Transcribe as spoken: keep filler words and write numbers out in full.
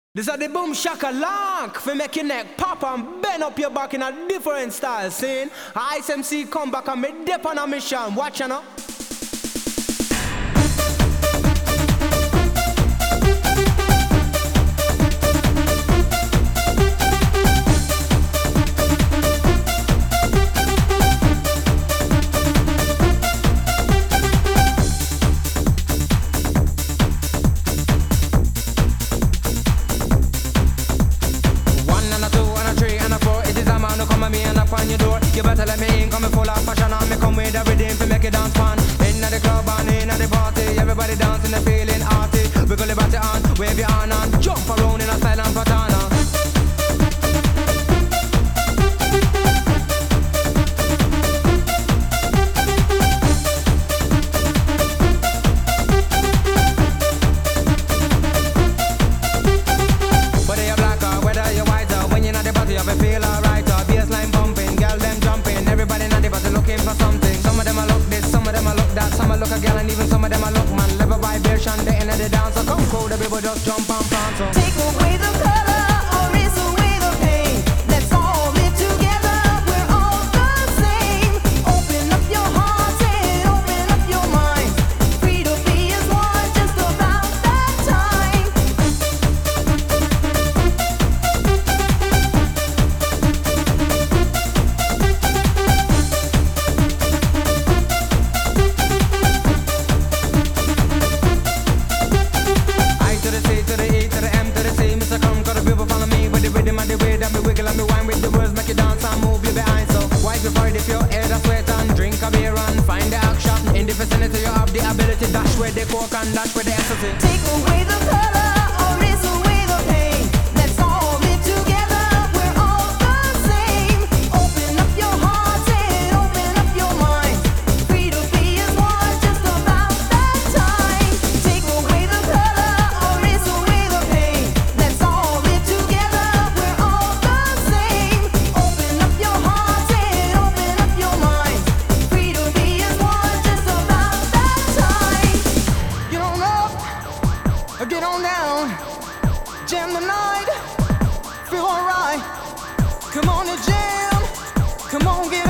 This is the boom shaka lock for make your neck pop and bend up your back in a different style. Seeing Ice M C come back and me dip on a mission. Watch you now. You better let me in, come full of passion and me come with a rhythm to make it dance fun. Inna the club and inna the party, everybody dancing and feeling arty. Wiggle your body on, wave your hand and jump around in a silent patana. Whether you're black or whether you're white, when you're not the party, you feel alright. Bassline bumping, girl them jumping, everybody in the party looking for something. Some of them a look this, some of them a look that, some a look a girl and even some of them a look man. Level vibration, they in the dance, so come cool, the people just jump and prance. So take away the color or erase away the pain. Let's all live together, we're all the same. Open up your heart and open up your mind. Free to be as one, just about that time. I to the C to the E to the M to the C, Mister Come, got the people follow me with the rhythm and the way that me wiggle and me wine with the words, make you dance and move your behind. So wipe your forehead if your head a sweat and drink a beer and find the action. In the vicinity you have the ability, dash where the coke and dash where the ecstasy. Take away the color or erase away the pain. Let's all live together, we're all the same. Open up your heart and open up your mind. Free to be as one, just about that time. Take away the color or erase away the pain. Let's all live together, we're all the same. Open up your heart and open up your mind. Free to be as one, just about that time. Get on up, or get on down, jam the night, feel alright. Come on and jam, come on get